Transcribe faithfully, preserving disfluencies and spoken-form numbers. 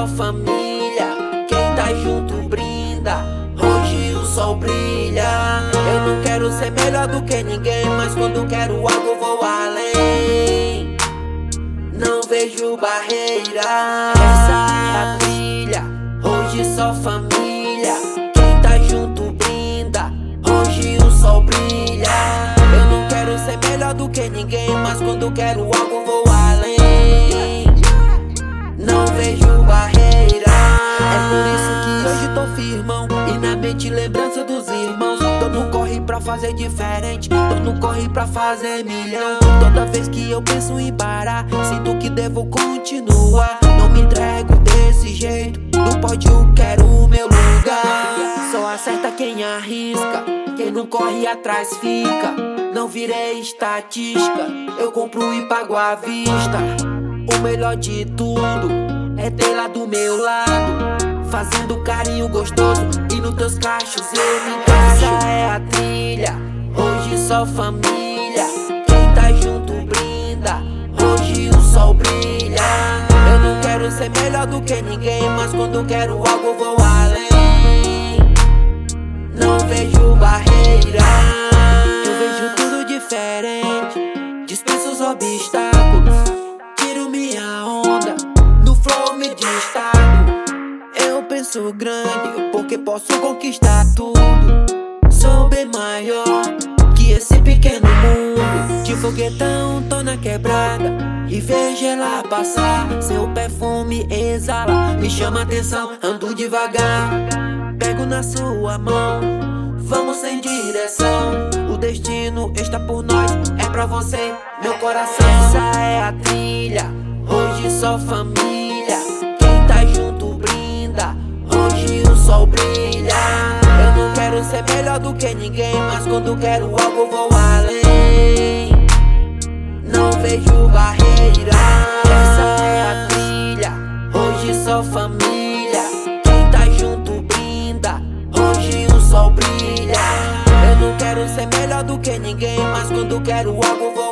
só família. Quem tá junto brinda, hoje o sol brilha. Eu não quero ser melhor do que ninguém, mas quando quero algo vou além. Não vejo barreira, essa é a trilha. Hoje só família. Quem tá junto brinda, hoje o sol brilha. Eu não quero ser melhor do que ninguém, mas quando quero algo vou além. Não vejo barreira. É por isso que hoje tô firmão, e na mente lembrança dos irmãos. Tô no corre pra fazer diferente, tô no corre pra fazer milhão. Toda vez que eu penso em parar, sinto que devo continuar. Não me entrego desse jeito, no pódio quero o meu lugar. Só acerta quem arrisca, quem não corre atrás fica. Não virei estatística, eu compro e pago à vista. O melhor de tudo é ter lá do meu lado, fazendo carinho gostoso, e nos teus cachos eu me encaixo. Essa é a trilha, hoje só família. Quem tá junto brinda, hoje o sol brilha. Eu não quero ser melhor do que ninguém, mas quando quero algo vou além. Não vejo barreira, eu vejo tudo diferente. Dispenso os obstáculos, tiro minha onda, no flow me destaco. Eu penso grande, porque posso conquistar tudo. Sou bem maior que esse pequeno mundo. De foguetão tô na quebrada e vejo ela passar. Seu perfume exala, me chama atenção, ando devagar. Pego na sua mão, vamos sem direção. O destino está por nós, é pra você, meu coração. Essa é a trilha, hoje só família. Quem tá junto brinda, hoje o sol brilha. Eu não quero ser melhor do que ninguém, mas quando quero algo vou além. Não vejo barreira, essa é a trilha, hoje só família. Quem tá junto brinda, hoje o sol brilha. Eu não quero ser melhor do que ninguém, mas quando quero algo vou